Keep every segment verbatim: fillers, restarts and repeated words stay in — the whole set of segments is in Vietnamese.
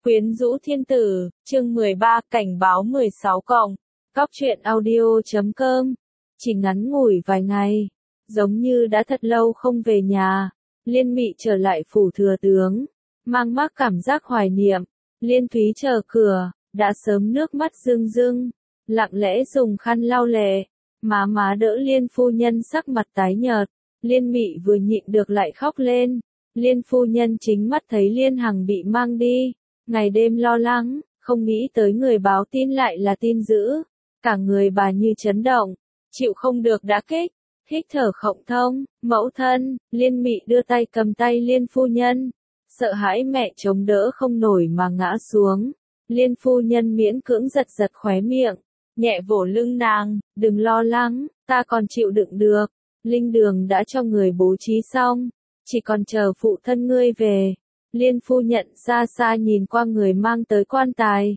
Quyến rũ thiên tử, chương mười ba, cảnh báo mười sáu cộng. Cóc truyện audio chấm com. Chỉ ngắn ngủi vài ngày, giống như đã thật lâu không về nhà, Liên Mị trở lại phủ thừa tướng, mang mác cảm giác hoài niệm. Liên Thúy chờ cửa, đã sớm nước mắt rưng rưng, lặng lẽ dùng khăn lau lệ, má má đỡ Liên phu nhân sắc mặt tái nhợt. Liên Mị vừa nhịn được lại khóc lên. Liên phu nhân chính mắt thấy Liên Hằng bị mang đi, ngày đêm lo lắng, không nghĩ tới người báo tin lại là tin dữ. Cả người bà như chấn động, chịu không được đả kích, hít thở không thông. Mẫu thân, Liên Mị đưa tay cầm tay Liên phu nhân, sợ hãi mẹ chống đỡ không nổi mà ngã xuống. Liên phu nhân miễn cưỡng giật giật khóe miệng, nhẹ vỗ lưng nàng, đừng lo lắng, ta còn chịu đựng được. Linh đường đã cho người bố trí xong, chỉ còn chờ phụ thân ngươi về. Liên phu nhận xa xa nhìn qua người mang tới quan tài,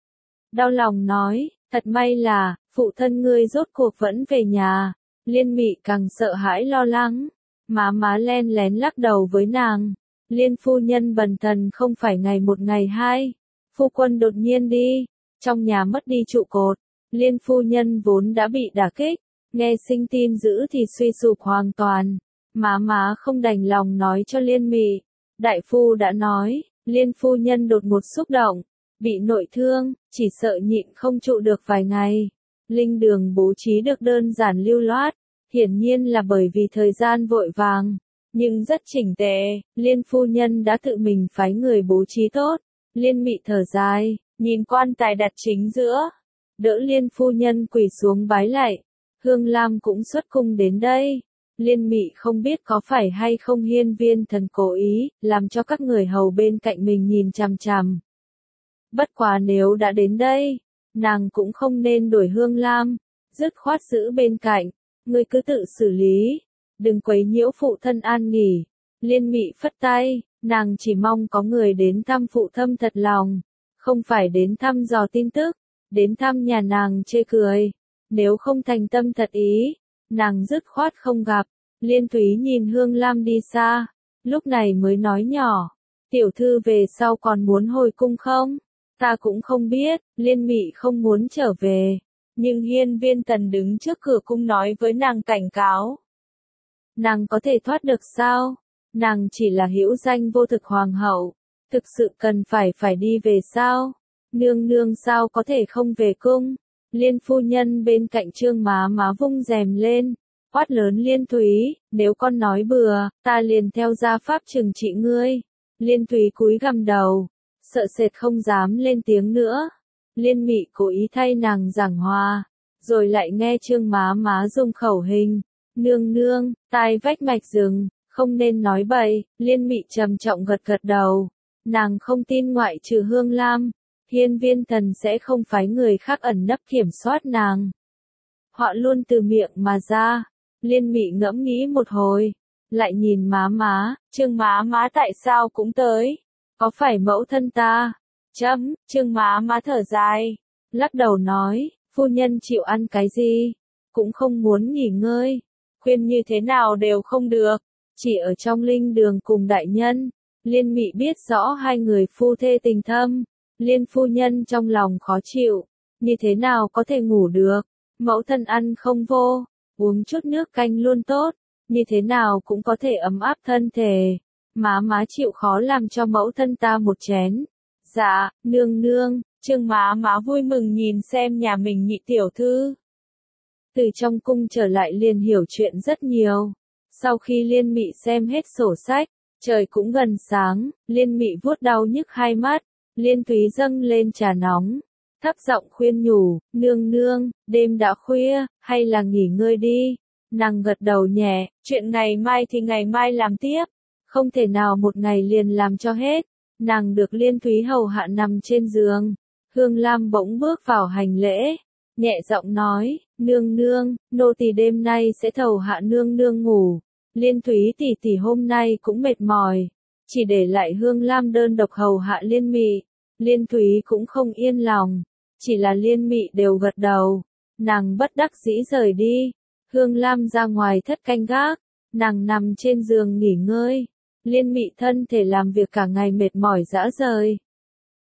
đau lòng nói, thật may là, phụ thân ngươi rốt cuộc vẫn về nhà. Liên Mị càng sợ hãi lo lắng, má má len lén lắc đầu với nàng. Liên phu nhân bần thần không phải ngày một ngày hai, phu quân đột nhiên đi, trong nhà mất đi trụ cột. Liên phu nhân vốn đã bị đả kích, nghe sinh tin dữ thì suy sụp hoàn toàn. Má má không đành lòng nói cho Liên Mị. Đại phu đã nói, Liên phu nhân đột ngột xúc động, bị nội thương, chỉ sợ nhịn không trụ được vài ngày. Linh đường bố trí được đơn giản lưu loát, hiển nhiên là bởi vì thời gian vội vàng, nhưng rất chỉnh tề. Liên phu nhân đã tự mình phái người bố trí tốt. Liên Mị thở dài, nhìn quan tài đặt chính giữa, đỡ Liên phu nhân quỳ xuống bái lạy. Hương Lam cũng xuất cung đến đây. Liên Mị không biết có phải hay không Hiên Viên Thần cố ý, làm cho các người hầu bên cạnh mình nhìn chằm chằm. Bất quá nếu đã đến đây, nàng cũng không nên đuổi Hương Lam, dứt khoát giữ bên cạnh, ngươi cứ tự xử lý, đừng quấy nhiễu phụ thân an nghỉ. Liên Mị phất tay, nàng chỉ mong có người đến thăm phụ thân thật lòng, không phải đến thăm dò tin tức, đến thăm nhà nàng chê cười. Nếu không thành tâm thật ý, nàng dứt khoát không gặp. Liên Thúy nhìn Hương Lam đi xa, lúc này mới nói nhỏ, tiểu thư về sau còn muốn hồi cung không? Ta cũng không biết. Liên Mị không muốn trở về, nhưng Hiên Viên Tần đứng trước cửa cung nói với nàng cảnh cáo. Nàng có thể thoát được sao? Nàng chỉ là hữu danh vô thực hoàng hậu, thực sự cần phải phải đi về sao? Nương nương sao có thể không về cung? Liên phu nhân bên cạnh Trương má má vung rèm lên, quát lớn Liên Thúy, nếu con nói bừa, ta liền theo gia pháp trừng trị ngươi. Liên Thúy cúi gằm đầu, sợ sệt không dám lên tiếng nữa. Liên Mị cố ý thay nàng giảng hòa, rồi lại nghe Trương má má dùng khẩu hình, nương nương, tai vách mạch rừng, không nên nói bậy. Liên Mị trầm trọng gật gật đầu, nàng không tin ngoại trừ Hương Lam, Hiên Viên Thần sẽ không phái người khác ẩn nấp kiểm soát nàng. Họ luôn từ miệng mà ra. Liên Mị ngẫm nghĩ một hồi, lại nhìn má má, Trương má má tại sao cũng tới? Có phải mẫu thân ta? Chấm, Trương má má thở dài, lắc đầu nói, phu nhân chịu ăn cái gì, cũng không muốn nghỉ ngơi, khuyên như thế nào đều không được, chỉ ở trong linh đường cùng đại nhân. Liên Mị biết rõ hai người phu thê tình thâm. Liên phu nhân trong lòng khó chịu, như thế nào có thể ngủ được, mẫu thân ăn không vô, uống chút nước canh luôn tốt, như thế nào cũng có thể ấm áp thân thể. Má má chịu khó làm cho mẫu thân ta một chén. Dạ, nương nương. Trương má má vui mừng nhìn xem nhà mình nhị tiểu thư. Từ trong cung trở lại liền hiểu chuyện rất nhiều. Sau khi Liên Mị xem hết sổ sách, trời cũng gần sáng, Liên Mị vuốt đau nhức hai mắt. Liên Thúy dâng lên trà nóng, thấp giọng khuyên nhủ, nương nương, đêm đã khuya, hay là nghỉ ngơi đi. Nàng gật đầu nhẹ, chuyện ngày mai thì ngày mai làm tiếp, không thể nào một ngày liền làm cho hết. Nàng được Liên Thúy hầu hạ nằm trên giường. Hương Lam bỗng bước vào hành lễ, nhẹ giọng nói, nương nương, nô tỳ đêm nay sẽ thầu hạ nương nương ngủ. Liên Thúy tỷ tỷ hôm nay cũng mệt mỏi, chỉ để lại Hương Lam đơn độc hầu hạ Liên Mị. Liên Thúy cũng không yên lòng, chỉ là Liên Mị đều gật đầu. Nàng bất đắc dĩ rời đi. Hương Lam ra ngoài thất canh gác, nàng nằm trên giường nghỉ ngơi. Liên Mị thân thể làm việc cả ngày mệt mỏi rã rời.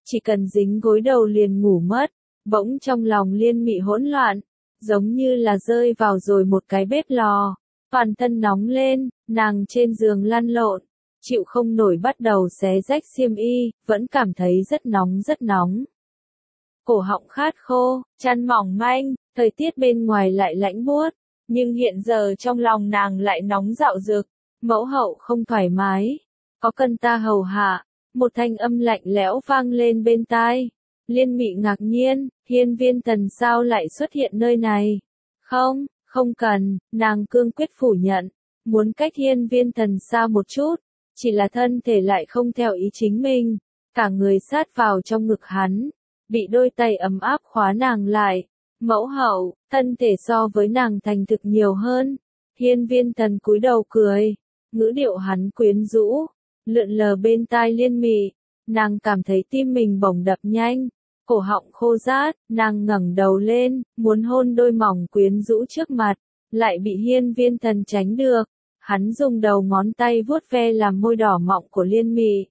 chỉ cần dính gối đầu liền ngủ mất. Bỗng trong lòng Liên Mị hỗn loạn, giống như là rơi vào rồi một cái bếp lò, toàn thân nóng lên, nàng trên giường lăn lộn, chịu không nổi bắt đầu xé rách xiêm y, vẫn cảm thấy rất nóng rất nóng. Cổ họng khát khô, chăn mỏng manh, thời tiết bên ngoài lại lạnh buốt, nhưng hiện giờ trong lòng nàng lại nóng rạo rực, mẫu hậu không thoải mái, có cần ta hầu hạ, một thanh âm lạnh lẽo vang lên bên tai. Liên Mị ngạc nhiên, Hiên Viên Tần sao lại xuất hiện nơi này? Không, không cần, nàng cương quyết phủ nhận, muốn cách Hiên Viên Tần xa một chút, chỉ là thân thể lại không theo ý chính mình, cả người sát vào trong ngực hắn, bị đôi tay ấm áp khóa nàng lại. Mẫu hậu, thân thể so với nàng thành thực nhiều hơn. Hiên Viên Tần cúi đầu cười, ngữ điệu hắn quyến rũ, lượn lờ bên tai Liên Mị, nàng cảm thấy tim mình bỗng đập nhanh, cổ họng khô rát, nàng ngẩng đầu lên, muốn hôn đôi mỏng quyến rũ trước mặt, lại bị Hiên Viên Tần tránh được. Hắn dùng đầu ngón tay vuốt ve làm môi đỏ mọng của Liên Mị.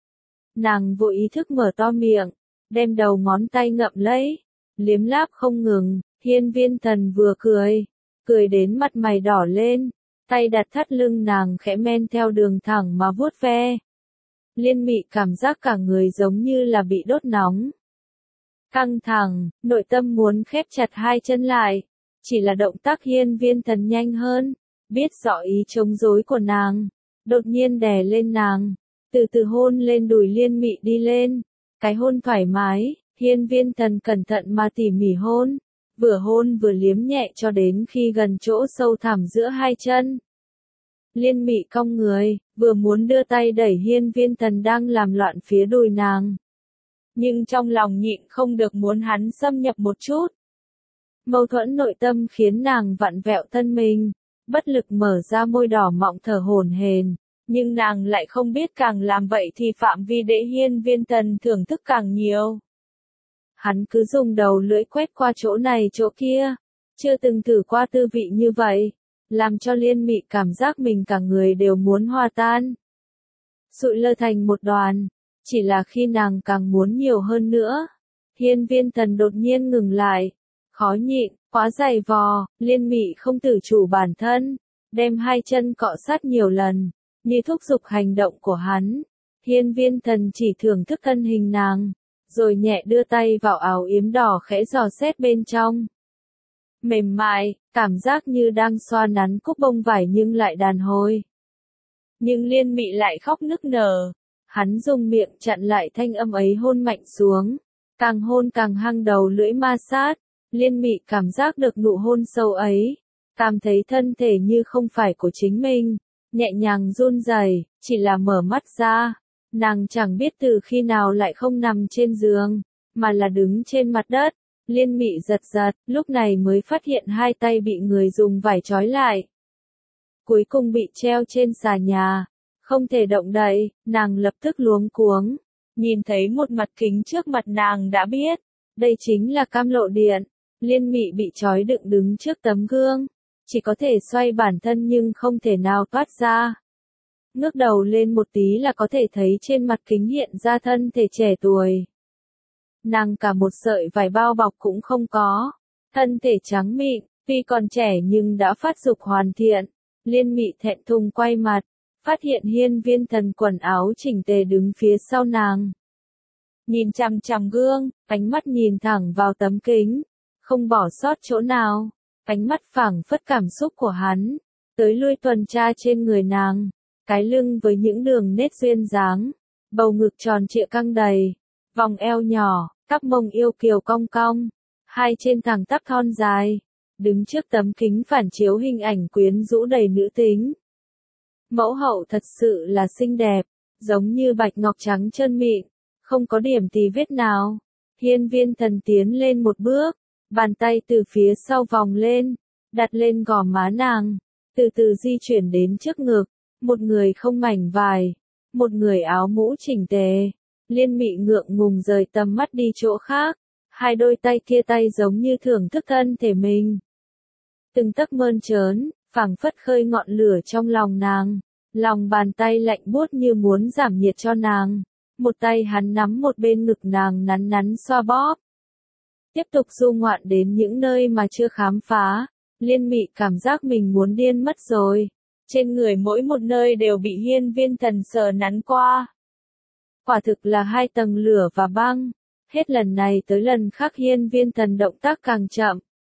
Nàng vô ý thức mở to miệng, đem đầu ngón tay ngậm lấy, liếm láp không ngừng. Hiên Viên Tần vừa cười, cười đến mặt mày đỏ lên, tay đặt thắt lưng nàng khẽ men theo đường thẳng mà vuốt ve. Liên Mị cảm giác cả người giống như là bị đốt nóng. Căng thẳng, nội tâm muốn khép chặt hai chân lại, chỉ là động tác Hiên Viên Tần nhanh hơn, biết rõ ý chống đối của nàng, đột nhiên đè lên nàng, từ từ hôn lên đùi Liên Mị đi lên, cái hôn thoải mái, Hiên Viên Tần cẩn thận mà tỉ mỉ hôn, vừa hôn vừa liếm nhẹ cho đến khi gần chỗ sâu thẳm giữa hai chân. Liên Mị cong người, vừa muốn đưa tay đẩy Hiên Viên Tần đang làm loạn phía đùi nàng, nhưng trong lòng nhịn không được muốn hắn xâm nhập một chút. Mâu thuẫn nội tâm khiến nàng vặn vẹo thân mình, bất lực mở ra môi đỏ mọng thở hổn hển, nhưng nàng lại không biết càng làm vậy thì phạm vi để Hiên Viên Tần thưởng thức càng nhiều. Hắn cứ dùng đầu lưỡi quét qua chỗ này chỗ kia, chưa từng thử qua tư vị như vậy, làm cho Liên Mị cảm giác mình cả người đều muốn hòa tan, sụi lơ thành một đoàn. Chỉ là khi nàng càng muốn nhiều hơn nữa, Hiên Viên Tần đột nhiên ngừng lại, khó nhịn, quá dày vò, Liên Mị không tự chủ bản thân, đem hai chân cọ sát nhiều lần, như thúc giục hành động của hắn. Hiên Viên Tần chỉ thưởng thức thân hình nàng, rồi nhẹ đưa tay vào áo yếm đỏ khẽ dò xét bên trong. Mềm mại, cảm giác như đang xoa nắn cúc bông vải nhưng lại đàn hồi. Nhưng Liên Mị lại khóc nức nở. Hắn dùng miệng chặn lại thanh âm ấy hôn mạnh xuống, càng hôn càng hăng đầu lưỡi ma sát. Liên Mị cảm giác được nụ hôn sâu ấy, cảm thấy thân thể như không phải của chính mình, nhẹ nhàng run rẩy, chỉ là mở mắt ra, nàng chẳng biết từ khi nào lại không nằm trên giường, mà là đứng trên mặt đất. Liên Mị giật giật, lúc này mới phát hiện hai tay bị người dùng vải trói lại, cuối cùng bị treo trên xà nhà. Không thể động đậy, nàng lập tức luống cuống, nhìn thấy một mặt kính trước mặt nàng đã biết, đây chính là cam lộ điện. Liên Mị bị trói đựng đứng trước tấm gương, chỉ có thể xoay bản thân nhưng không thể nào thoát ra. Ngước đầu lên một tí là có thể thấy trên mặt kính hiện ra thân thể trẻ tuổi. Nàng cả một sợi vải bao bọc cũng không có, thân thể trắng mịn, tuy còn trẻ nhưng đã phát dục hoàn thiện. Liên Mị thẹn thùng quay mặt, phát hiện Hiên Viên Tần quần áo chỉnh tề đứng phía sau nàng. Nhìn chằm chằm gương, ánh mắt nhìn thẳng vào tấm kính, không bỏ sót chỗ nào, ánh mắt phảng phất cảm xúc của hắn, tới lui tuần tra trên người nàng, cái lưng với những đường nét duyên dáng, bầu ngực tròn trịa căng đầy, vòng eo nhỏ, các mông yêu kiều cong cong, hai trên thẳng tắp thon dài, đứng trước tấm kính phản chiếu hình ảnh quyến rũ đầy nữ tính. Mẫu hậu thật sự là xinh đẹp, giống như bạch ngọc trắng trơn mịn, không có điểm tì vết nào. Hiên Viên Tần tiến lên một bước, bàn tay từ phía sau vòng lên, đặt lên gò má nàng, từ từ di chuyển đến trước ngực, một người không mảnh vải, một người áo mũ chỉnh tề. Liên Mị ngượng ngùng rời tầm mắt đi chỗ khác, hai đôi tay kia tay giống như thưởng thức thân thể mình. Từng tấc mơn trớn, phảng phất khơi ngọn lửa trong lòng nàng, lòng bàn tay lạnh buốt như muốn giảm nhiệt cho nàng. một tay hắn nắm một bên ngực nàng nắn nắn xoa bóp. Tiếp tục du ngoạn đến những nơi mà chưa khám phá, Liên Mị cảm giác mình muốn điên mất rồi. Trên người mỗi một nơi đều bị Hiên Viên Thần sờ nắn qua. Quả thực là hai tầng lửa và băng. Hết lần này tới lần khác Hiên Viên Thần động tác càng chậm.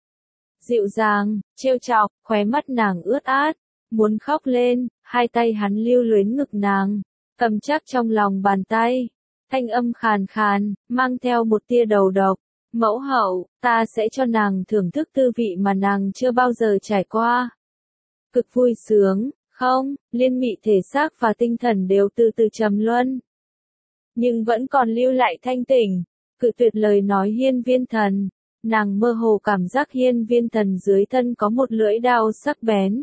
Dịu dàng, trêu chọc, khóe mắt nàng ướt át, muốn khóc lên, hai tay hắn lưu luyến ngực nàng, cầm chắc trong lòng bàn tay. Thanh âm khàn khàn, mang theo một tia đầu độc. Mẫu hậu, ta sẽ cho nàng thưởng thức tư vị mà nàng chưa bao giờ trải qua. Cực vui sướng, không, Liên Mị thể xác và tinh thần đều từ từ trầm luân. Nhưng vẫn còn lưu lại thanh tỉnh, cự tuyệt lời nói Hiên Viên Thần. Nàng mơ hồ cảm giác Hiên Viên Thần dưới thân có một lưỡi đao sắc bén.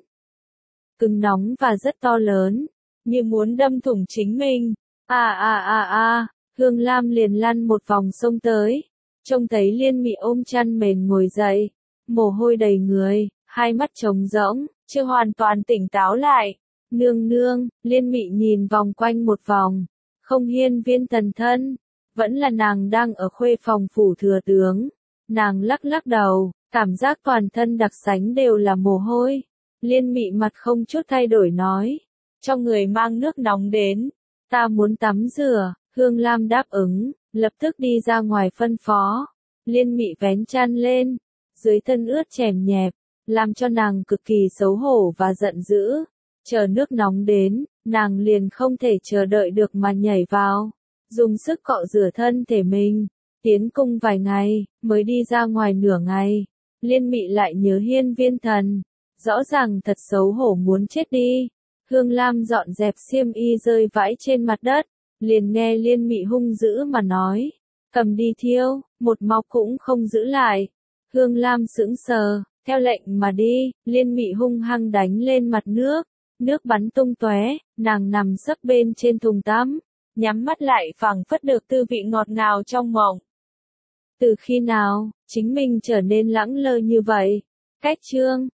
Cứng nóng và rất to lớn, như muốn đâm thủng chính mình. À à à à, Hương Lam liền lăn một vòng xông tới. Trông thấy Liên Mị ôm chăn mền ngồi dậy, mồ hôi đầy người, hai mắt trống rỗng, chưa hoàn toàn tỉnh táo lại. Nương nương, Liên Mị nhìn vòng quanh một vòng, không Hiên Viên Thần thân, vẫn là nàng đang ở khuê phòng phủ thừa tướng. Nàng lắc lắc đầu, cảm giác toàn thân đặc sánh đều là mồ hôi. Liên Mị mặt không chút thay đổi nói, cho người mang nước nóng đến, ta muốn tắm rửa. Hương Lam đáp ứng, lập tức đi ra ngoài phân phó. Liên Mị vén chăn lên, dưới thân ướt chèm nhẹp, làm cho nàng cực kỳ xấu hổ và giận dữ. Chờ nước nóng đến, nàng liền không thể chờ đợi được mà nhảy vào, dùng sức cọ rửa thân thể mình. Tiến cung vài ngày, mới đi ra ngoài nửa ngày, Liên Mị lại nhớ Hiên Viên Thần, rõ ràng thật xấu hổ muốn chết đi. Hương Lam dọn dẹp xiêm y rơi vãi trên mặt đất, liền nghe Liên Mị hung dữ mà nói, cầm đi thiêu, một móc cũng không giữ lại. Hương Lam sững sờ, theo lệnh mà đi, Liên Mị hung hăng đánh lên mặt nước, nước bắn tung tóe, nàng nằm sấp bên trên thùng tắm, nhắm mắt lại phảng phất được tư vị ngọt ngào trong mộng. Từ khi nào, chính mình trở nên lẳng lơ như vậy? Cách chương